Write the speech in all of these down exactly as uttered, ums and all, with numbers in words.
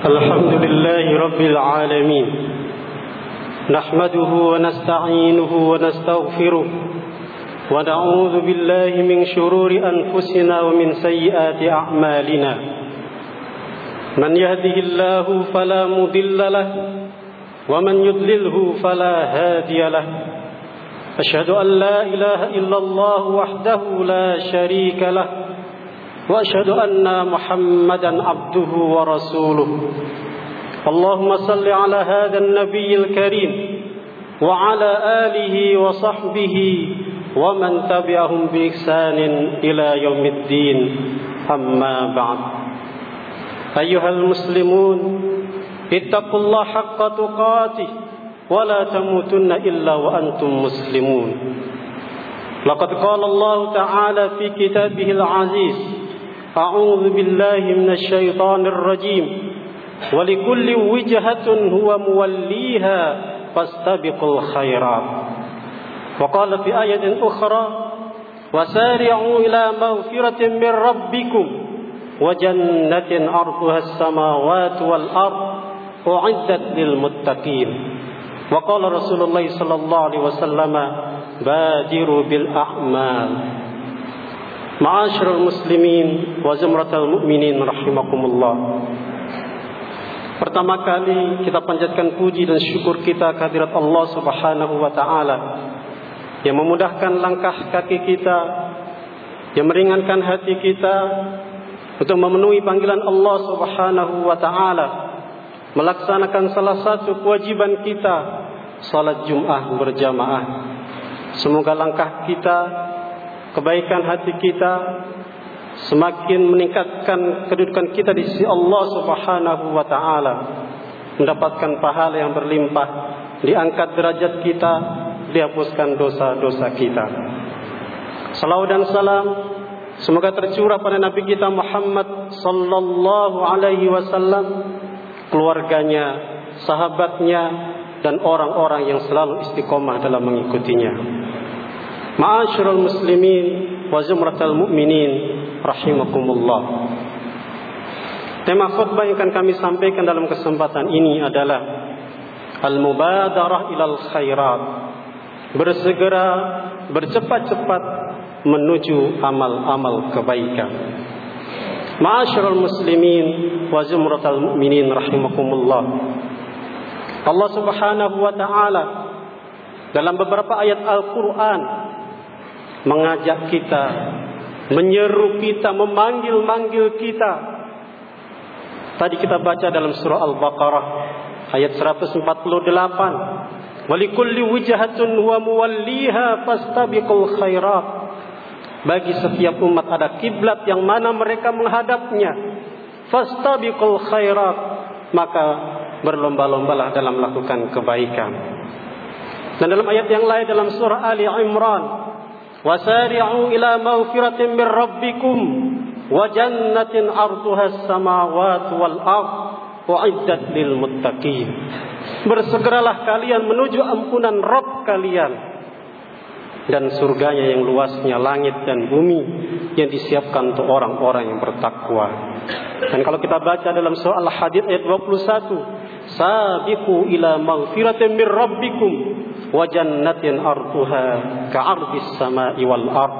الحمد لله رب العالمين نحمده ونستعينه ونستغفره ونعوذ بالله من شرور أنفسنا ومن سيئات أعمالنا من يهده الله فلا مضل له ومن يضلله فلا هادي له أشهد أن لا إله إلا الله وحده لا شريك له وأشهد أن محمدا عبده ورسوله اللهم صل على هذا النبي الكريم وعلى آله وصحبه ومن تبعهم بإحسان إلى يوم الدين أما بعد أيها المسلمون اتقوا الله حق تقاته ولا تموتن إلا وأنتم مسلمون لقد قال الله تعالى في كتابه العزيز أعوذ بالله من الشيطان الرجيم ولكل وجهة هو موليها فاستبقوا الخيرات وقال في آية أخرى وسارعوا إلى مغفرة من ربكم وجنة عرضها السماوات والأرض أعدت للمتقين وقال رسول الله صلى الله عليه وسلم بادروا بالأعمال Ma'asyiral muslimin wa zumratal mu'minin rahimakumullah. Pertama kali kita panjatkan puji dan syukur kita kehadirat Allah Subhanahu wa taala yang memudahkan langkah kaki kita, yang meringankan hati kita untuk memenuhi panggilan Allah Subhanahu wa taala, melaksanakan salah satu kewajiban kita, salat Jumat berjamaah. Semoga langkah kita, kebaikan hati kita semakin meningkatkan kedudukan kita di sisi Allah Subhanahu wa taala, mendapatkan pahala yang berlimpah, diangkat derajat kita, dihapuskan dosa-dosa kita. Salawat dan salam semoga tercurah pada Nabi kita Muhammad sallallahu alaihi wasallam, keluarganya, sahabatnya, dan orang-orang yang selalu istiqomah dalam mengikutinya. Ma'asyiral muslimin wa zumratal mu'minin rahimakumullah. Tema khutbah yang akan kami sampaikan dalam kesempatan ini adalah al-mubadarah ilal khairat, bersegera, bercepat-cepat menuju amal-amal kebaikan. Ma'asyiral muslimin wa zumratal mu'minin rahimakumullah. Allah Subhanahu wa taala dalam beberapa ayat Al-Qur'an mengajak kita, menyeru kita, memanggil-manggil kita. Tadi kita baca dalam surah Al-Baqarah ayat seratus empat puluh delapan. Walikulli wijhatun huwa muwalliha fastabiqul khairat. Bagi setiap umat ada kiblat yang mana mereka menghadapnya. Fastabiqul khairat, maka berlomba-lombalah dalam melakukan kebaikan. Dan dalam ayat yang lain dalam surah Ali Imran, wasari'u ila maghfiratin min rabbikum wa jannatin 'arduha as-samawati wal ardh u'iddat lil muttaqin. Bersegeralah kalian menuju ampunan Rabb kalian dan surganya yang luasnya langit dan bumi yang disiapkan untuk orang-orang yang bertakwa. Dan kalau kita baca dalam surah Al-Hadid ayat dua puluh satu, sabiqu ila maghfiratin min rabbikum wa jannatin arduha ka'ardis samai wal ard.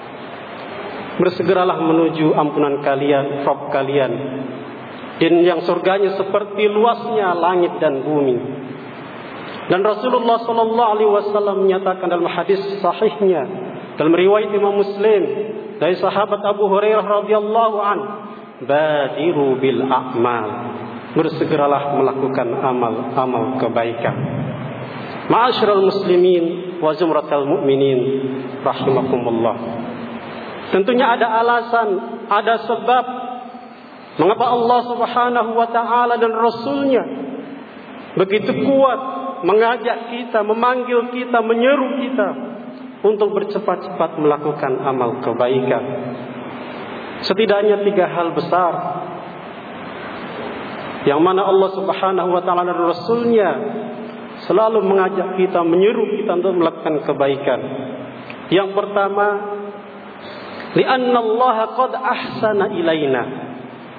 Bersegeralah menuju ampunan kalian, Rabb kalian, dan yang surganya seperti luasnya langit dan bumi. Dan Rasulullah sallallahu alaihi wasallam menyatakan dalam hadis sahihnya dalam riwayat Imam Muslim dari sahabat Abu Hurairah radhiyallahu an, badiru bil a'mal, bersegeralah melakukan amal-amal kebaikan. Ma'asyiral muslimin wa zumratal mu'minin rahimakumullah. Tentunya ada alasan, ada sebab mengapa Allah Subhanahu wa taala dan Rasulnya begitu kuat mengajak kita, memanggil kita, menyeru kita untuk bercepat-cepat melakukan amal kebaikan. Setidaknya tiga hal besar yang mana Allah Subhanahu wa taala dan Rasulnya selalu mengajak kita, menyeru kita untuk melakukan kebaikan. Yang pertama, li'anna Allah qad ahsana ilaina.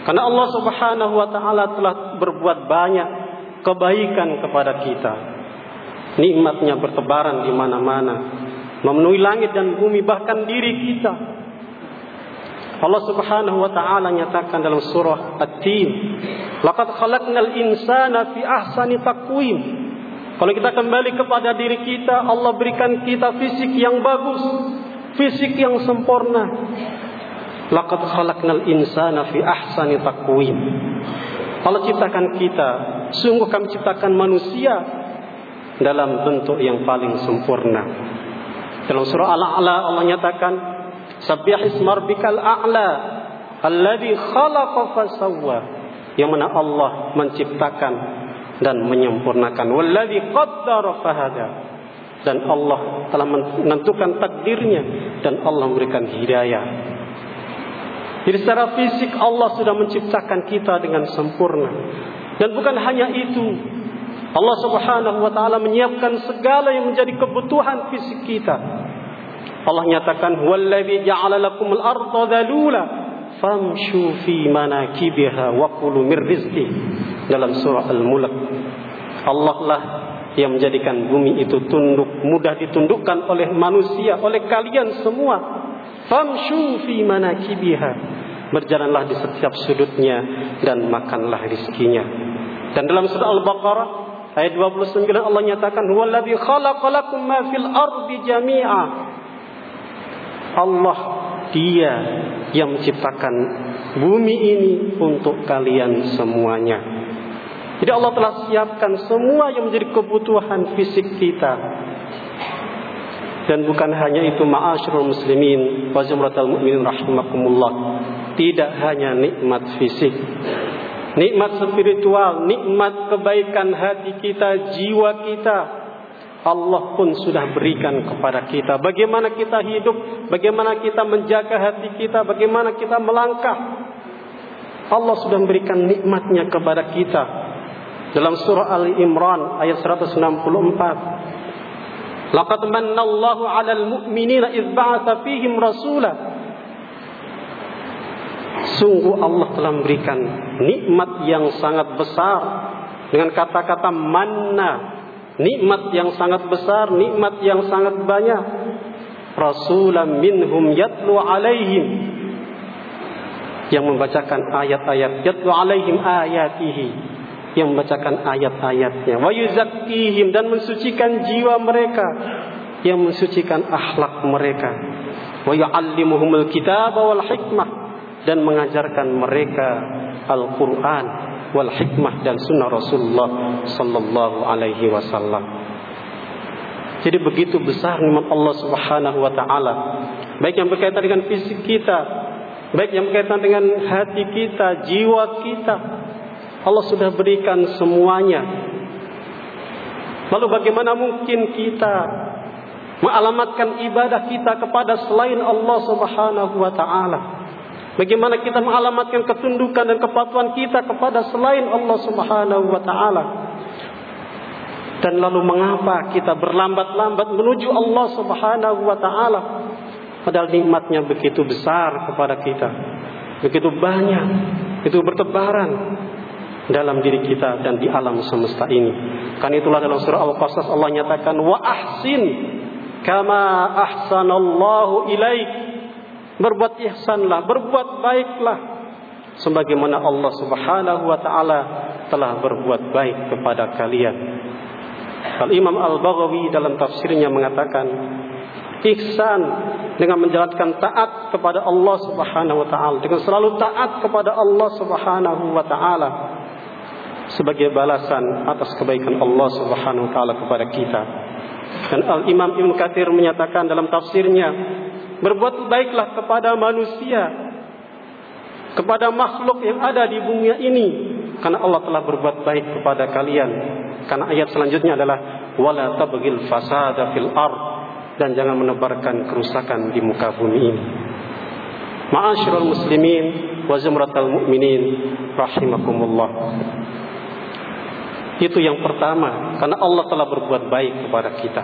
Karena Allah Subhanahu wa taala telah berbuat banyak kebaikan kepada kita. Nikmatnya bertebaran di mana-mana, memenuhi langit dan bumi, bahkan diri kita. Allah Subhanahu wa taala nyatakan dalam surah At-Tin, "Laqad khalaqnal insana fi ahsani taqwim." Kalau kita kembali kepada diri kita, Allah berikan kita fisik yang bagus, fisik yang sempurna. Laqad khalaqnal insana fi ahsani taqwim. Allah ciptakan kita, sungguh kami ciptakan manusia dalam bentuk yang paling sempurna. Dalam surah Al-A'la Allah nyatakan, "Sabbih isma rabbikal a'la alladzi khalaqa fasawwa." Yang mana Allah menciptakan dan menyempurnakan. Walladzi qaddara fahada. Dan Allah telah menentukan takdirnya dan Allah memberikan hidayah. Jadi secara fisik Allah sudah menciptakan kita dengan sempurna. Dan bukan hanya itu, Allah Subhanahu wa taala menyiapkan segala yang menjadi kebutuhan fisik kita. Allah nyatakan, "Wallazi ja'ala lakumul arda dzalula famshu fi manakibiha wa kulu mir rizqi." Dalam surah Al-Mulk, Allah lah yang menjadikan bumi itu tunduk, mudah ditundukkan oleh manusia, oleh kalian semua. Famshu fi manakibiha, berjalanlah di setiap sudutnya dan makanlah rizkinya. Dan dalam surah Al-Baqarah ayat dua puluh sembilan Allah nyatakan, "Huwallazi khalaqalakum ma fil ardi jami'a." Allah, Dia yang menciptakan bumi ini untuk kalian semuanya. Jadi Allah telah siapkan semua yang menjadi kebutuhan fisik kita. Dan bukan hanya itu, ma'asyiral muslimin wa zumratal mu'minin rahimakumullah. Tidak hanya nikmat fisik, nikmat spiritual, nikmat kebaikan hati kita, jiwa kita, Allah pun sudah berikan kepada kita. Bagaimana kita hidup, bagaimana kita menjaga hati kita, bagaimana kita melangkah, Allah sudah memberikan nikmatnya kepada kita. Dalam surah Al-Imran ayat seratus enam puluh empat, "Laqad manna Allahu 'alal mu'minina idz ba'atsa fihim rasula." Sungguh Allah telah memberikan nikmat yang sangat besar. Dengan kata-kata manna, nikmat yang sangat besar, nikmat yang sangat banyak. Rasulan minhum yatlu alaihim, yang membacakan ayat-ayat, yatlu alaihim ayatihi, yang membacakan ayat-ayatnya, wa yuzakkihim, dan mensucikan jiwa mereka, yang mensucikan akhlak mereka, wa yu'allimuhumul kitaba wal hikmah, dan mengajarkan mereka Al-Quran wal hikmah dan sunnah Rasulullah sallallahu alaihi wasallam. Jadi begitu besar nikmat Allah Subhanahu wa taala, baik yang berkaitan dengan fisik kita, baik yang berkaitan dengan hati kita, jiwa kita. Allah sudah berikan semuanya. Lalu bagaimana mungkin kita mengalamatkan ibadah kita kepada selain Allah Subhanahu wa taala? Bagaimana kita mengalamatkan ketundukan dan kepatuhan kita kepada selain Allah Subhanahu wa taala? Dan lalu mengapa kita berlambat-lambat menuju Allah Subhanahu wa taala? Padahal nikmatnya begitu besar kepada kita, begitu banyak, itu bertebaran dalam diri kita dan di alam semesta ini. Kan itulah dalam surah Al-Qasas Allah nyatakan, "Wa ahsin kama ahsanallahu ilaik." Berbuat ihsanlah, berbuat baiklah sebagaimana Allah Subhanahu wa taala telah berbuat baik kepada kalian. Al-Imam Al-Baghawi dalam tafsirnya mengatakan, ihsan dengan menjalankan taat kepada Allah Subhanahu wa taala, dengan selalu taat kepada Allah Subhanahu wa taala sebagai balasan atas kebaikan Allah Subhanahu wa taala kepada kita. Dan Al-Imam Ibnu Katsir menyatakan dalam tafsirnya, berbuat baiklah kepada manusia, kepada makhluk yang ada di bumi ini, karena Allah telah berbuat baik kepada kalian. Karena ayat selanjutnya adalah wala tabghil fasada fil ard, dan jangan menebarkan kerusakan di muka bumi ini. Ma'asyiral muslimin wa zumratal mu'minin rahimakumullah. Itu yang pertama, karena Allah telah berbuat baik kepada kita.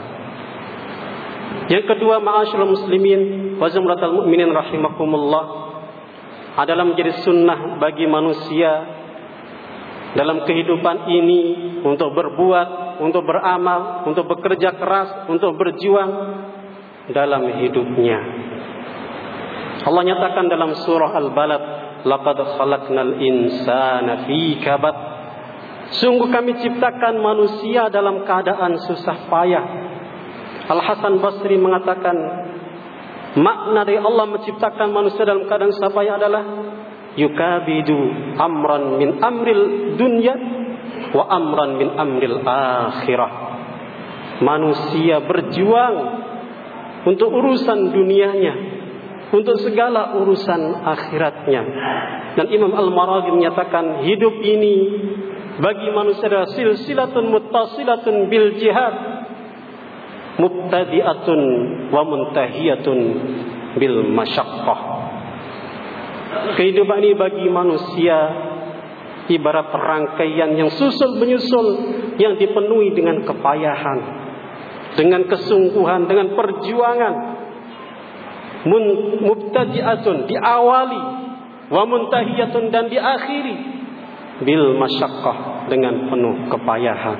Yang kedua, ma'asyiral muslimin wa zumratal mu'minin rahimakumullah, adalah menjadi sunnah bagi manusia dalam kehidupan ini untuk berbuat, untuk beramal, untuk bekerja keras, untuk berjuang dalam hidupnya. Allah nyatakan dalam surah Al-Balad, laqad khalaqnal insana fi kabad. Sungguh kami ciptakan manusia dalam keadaan susah payah. Al-Hasan Basri mengatakan, makna dari Allah menciptakan manusia dalam keadaan susah payah adalah yukabidu amran min amril dunya wa amran min amril akhirah. Manusia berjuang untuk urusan dunianya, untuk segala urusan akhiratnya. Dan Imam Al-Maraghi menyatakan hidup ini bagi manusia adalah silsilatun muttasilatun bil jihad, mubtadi'atun wa muntahiyatun bil masyaqqah. Kehidupan ini bagi manusia ibarat rangkaian yang susul menyusul, yang dipenuhi dengan kepayahan, dengan kesungguhan, dengan perjuangan. Mubtadi'atun, diawali, wa muntahiyatun, dan diakhiri bil masyaqqah, dengan penuh kepayahan.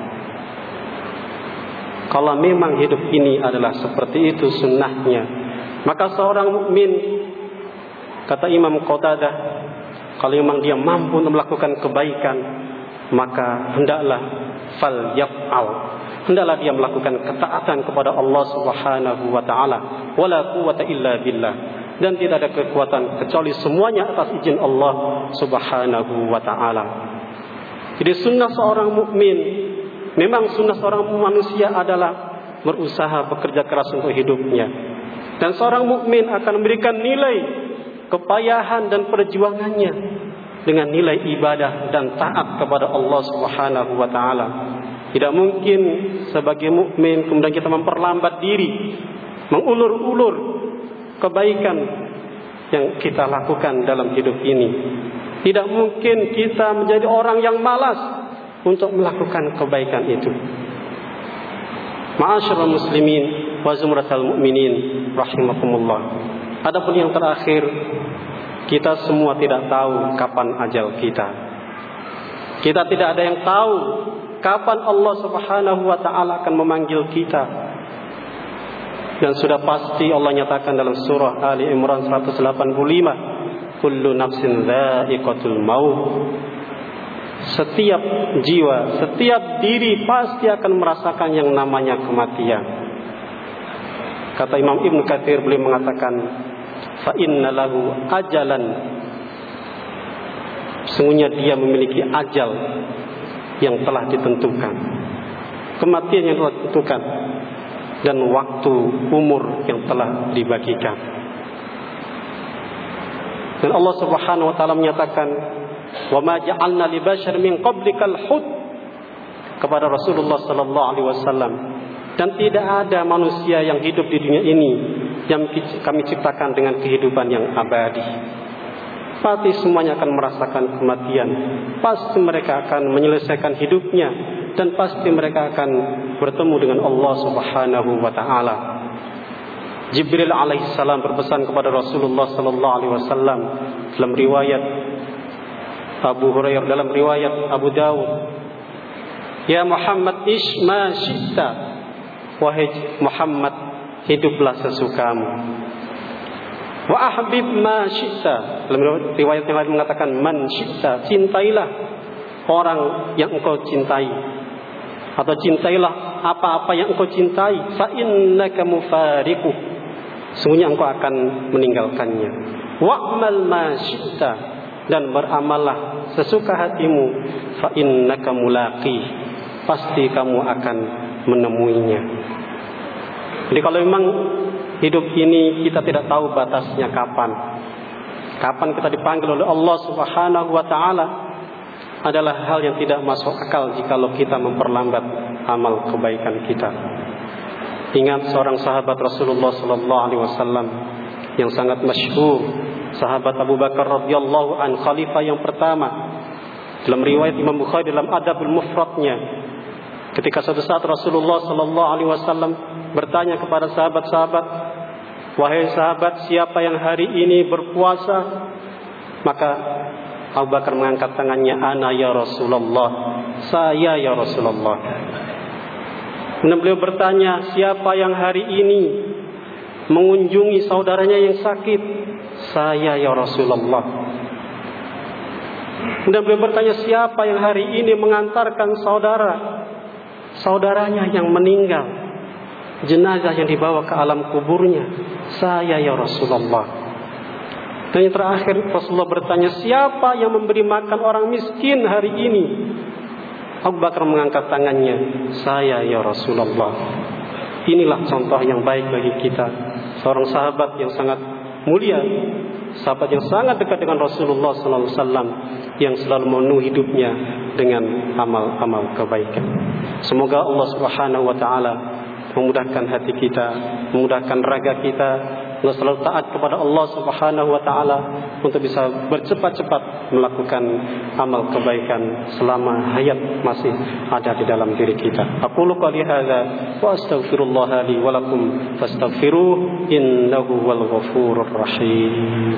Kalau memang hidup ini adalah seperti itu sunnahnya, maka seorang mukmin, kata Imam Qatadah, kalau memang dia mampu untuk melakukan kebaikan, maka hendaklah fal yaf'al, hendaklah dia melakukan ketaatan kepada Allah Subhanahu wa taala. Wala quwwata illa billah, dan tidak ada kekuatan kecuali semuanya atas izin Allah Subhanahu wa taala. Jadi sunnah seorang mukmin, memang sunnah seorang manusia adalah berusaha bekerja keras untuk hidupnya. Dan seorang mukmin akan memberikan nilai kepayahan dan perjuangannya dengan nilai ibadah dan taat kepada Allah Subhanahu wa taala. Tidak mungkin sebagai mukmin kemudian kita memperlambat diri, mengulur-ulur kebaikan yang kita lakukan dalam hidup ini. Tidak mungkin kita menjadi orang yang malas untuk melakukan kebaikan itu. Ma'asyiral muslimin wa zumratal mu'minin rahimakumullah. Adapun yang terakhir, kita semua tidak tahu kapan ajal kita. Kita tidak ada yang tahu kapan Allah Subhanahu wa taala akan memanggil kita. Dan sudah pasti Allah nyatakan dalam surah Ali Imran seratus delapan puluh lima, kullu nafsin dha'iqatul maut. Setiap jiwa, setiap diri pasti akan merasakan yang namanya kematian. Kata Imam Ibn Katsir, beliau mengatakan, fa inna lahu ajalan, sesungguhnya dia memiliki ajal yang telah ditentukan, kematian yang telah ditentukan, dan waktu umur yang telah dibagikan. Dan Allah Subhanahu wa taala menyatakan, wa ma ja'alna li bashar min qablikal hud, kepada Rasulullah sallallahu alaihi wasallam, dan tidak ada manusia yang hidup di dunia ini yang kami ciptakan dengan kehidupan yang abadi. Pasti semuanya akan merasakan kematian. Pasti mereka akan menyelesaikan hidupnya, dan pasti mereka akan bertemu dengan Allah Subhanahu wa taala. Jibril alaihissalam berpesan kepada Rasulullah sallallahu alaihi wasallam dalam riwayat Abu Hurairah, dalam riwayat Abu Dawud, ya Muhammad ish ma syi'ta, wahai Muhammad, hiduplah sesukamu. Wa ahbib ma syi'ta, dalam riwayat yang lain mengatakan man syi'ta, cintailah orang yang engkau cintai, atau cintailah apa-apa yang engkau cintai. Fa innaka mufariqu, sungguhnya engkau akan meninggalkannya. Wa'mal ma syi'ta, dan beramallah sesuka hatimu. Fa innaka mulaqi, pasti kamu akan menemuinya. Jadi kalau memang hidup ini kita tidak tahu batasnya kapan, kapan kita dipanggil oleh Allah Subhanahu wa taala, adalah hal yang tidak masuk akal jikalau kita memperlambat amal kebaikan kita. Ingat seorang sahabat Rasulullah sallallahu alaihi wasallam yang sangat masyhur, sahabat Abu Bakar radhiyallahu an, khalifah yang pertama. Dalam riwayat Imam Bukhari dalam Adabul Mufradnya, ketika suatu saat Rasulullah sallallahu alaihi wasallam bertanya kepada sahabat-sahabat, wahai sahabat, siapa yang hari ini berpuasa Maka Abu Bakar mengangkat tangannya, ana ya Rasulullah, saya ya Rasulullah. Kemudian beliau bertanya, siapa yang hari ini mengunjungi saudaranya yang sakit? Saya ya Rasulullah. Kemudian beliau bertanya, siapa yang hari ini mengantarkan saudara saudaranya yang meninggal, jenazah yang dibawa ke alam kuburnya? Saya ya Rasulullah. Dan yang terakhir Rasulullah bertanya, siapa yang memberi makan orang miskin hari ini? Abu Bakar mengangkat tangannya, saya ya Rasulullah. Inilah contoh yang baik bagi kita, seorang sahabat yang sangat mulia, sahabat yang sangat dekat dengan Rasulullah sallallahu alaihi wasallam, yang selalu memenuhi hidupnya dengan amal-amal kebaikan. Semoga Allah Subhanahu wa taala memudahkan hati kita, memudahkan raga kita untuk selalu taat kepada Allah Subhanahu wa taala, untuk bisa bercepat-cepat melakukan amal kebaikan selama hayat masih ada di dalam diri kita. Aqulu qouli hadza wa astaghfirullah li wa lakum fastaghfiruh innahu wal ghafurur rahim.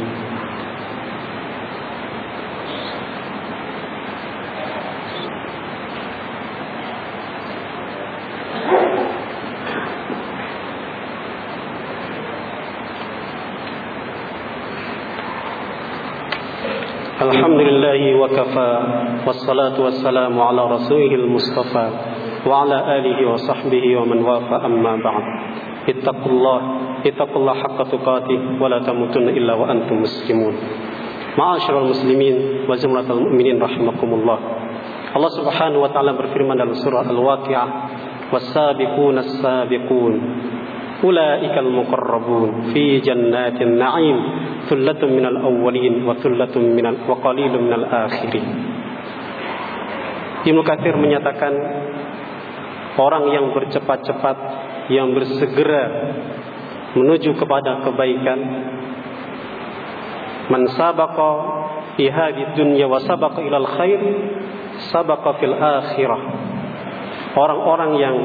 Alhamdulillahi wa kafa, wassalatu wassalamu ala rasulihil mustafa wa ala alihi wa sahbihi wa man wafa, amma ba'd. Ittaqullah, ittaqullah haqqa tuqatih wa la tamutunna illa wa antum muslimun. Ma'asyiral muslimin wa jumlatal mu'minin rahimakumullah. Allah Subhanahu wa taala berfirman dalam surah Al-Waqi'ah, was-sabiquna as-sabiqun ulaikal muqarrabun fi jannatin na'im thullatun minal awwalin wa thullatun minal wa qalilun minal akhirin. Ibnu Katsir menyatakan, orang yang bercepat-cepat, yang bersegera menuju kepada kebaikan, man sabaqa fi hadhihi dunya wa sabaqa ilal khair sabaqa fil akhirah. Orang-orang yang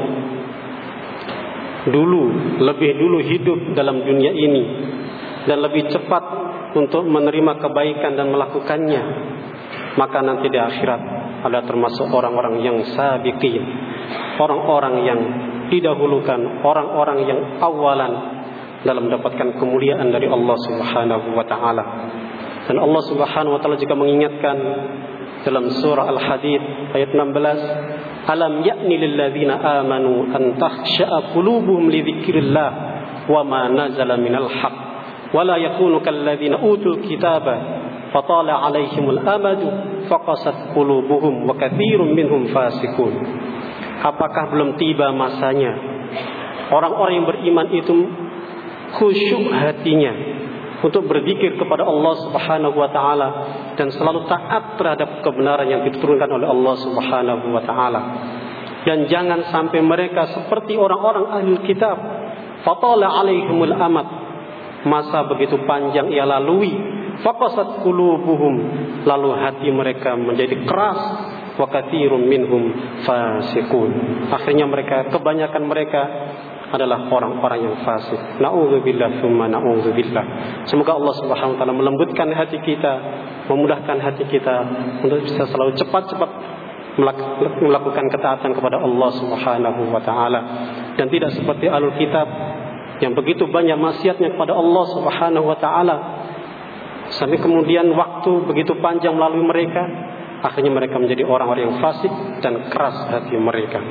dulu, lebih dulu hidup dalam dunia ini dan lebih cepat untuk menerima kebaikan dan melakukannya, maka nanti di akhirat ada termasuk orang-orang yang sabiqin, orang-orang yang didahulukan, orang-orang yang awalan dalam mendapatkan kemuliaan dari Allah Subhanahu wa taala. Dan Allah Subhanahu wa taala juga mengingatkan dalam surah Al-Hadid ayat enam belas, alam ya'ni lil ladzina amanu an takhsha'a qulubuhum li dzikrillah wa ma nazala minal haqq wa la yakunu kal ladzina utul kitaba fatala 'alaihimul amadu faqasat qulubuhum wa katsirun minhum fasiqun. Apakah belum tiba masanya orang-orang yang beriman itu khusyuk hatinya untuk berzikir kepada Allah Subhanahu wa taala dan selalu taat terhadap kebenaran yang diturunkan oleh Allah Subhanahu wa taala. Dan jangan sampai mereka seperti orang-orang ahli kitab, fatala alaihimul amad, masa begitu panjang ia lalui, faqasat qulubuhum, lalu hati mereka menjadi keras, wa katsirun minhum fasiqun. Akhirnya mereka, kebanyakan mereka adalah orang-orang yang fasik. Na'udzubillah tsumma na'udzubillah. Semoga Allah Subhanahu wa taala melembutkan hati kita, memudahkan hati kita untuk bisa selalu cepat-cepat melakukan ketaatan kepada Allah Subhanahu wa taala, dan tidak seperti ahlul kitab yang begitu banyak maksiatnya kepada Allah Subhanahu wa taala sampai kemudian waktu begitu panjang melalui mereka, akhirnya mereka menjadi orang-orang yang fasik dan keras hati mereka.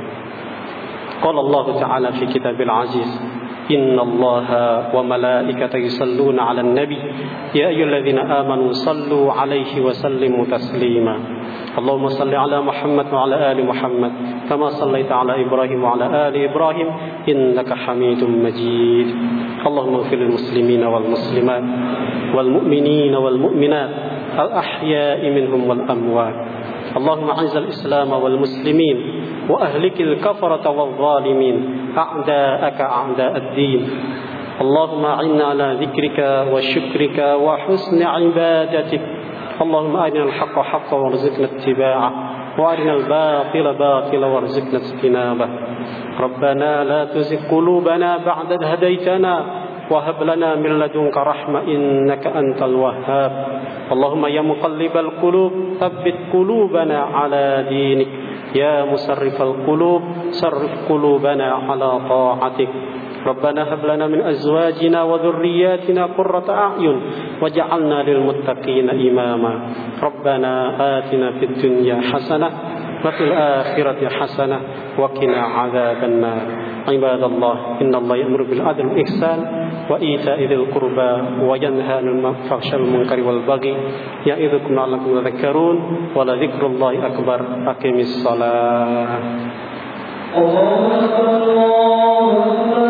Qala Allah Ta'ala fi kitabil aziz, inna Allaha wa malaikatahu yusalluna 'alan nabi ya ayyuhalladzina amanu sallu 'alaihi wa sallimu taslima. Allahumma salli 'ala Muhammad wa 'ala ali Muhammad kama sallaita 'ala Ibrahim wa 'ala ali Ibrahim innaka Hamidum Majid. Allahumma ighfir lil muslimina wal muslimat wal mu'minina wal mu'minat al ahya'i minhum wal amwat. Allahumma 'izzil Islam wal muslimin وأهلك الكفرة والظالمين أعداءك أعداء الدين. اللهم أعنا على ذكرك وشكرك وحسن عبادتك. اللهم أرنا الحق حقا وارزقنا اتباعه وأرنا الباطل باطلا وارزقنا اجتنابه. ربنا لا تزغ قلوبنا بعد إذ هديتنا وهب لنا من لدنك رحمة إنك أنت الوهاب. اللهم يا مقلب القلوب ثبت قلوبنا على دينك يا مصرف القلوب صرف قلوبنا على طاعتك ربنا هب لنا من أزواجنا وذرياتنا قرة أعين واجعلنا للمتقين إماما ربنا آتنا في الدنيا حسنة وفي الآخرة حسنة وقنا عذاب النار عباد الله إن الله يأمر بالعدل والإحسان وإيتاء ذي القربى وينهى عن الفحشاء والمنكر والبغي يعظكم لعلكم تذكرون ولذكر الله أكبر أقم الصلاة. الله أكبر الله أكبر.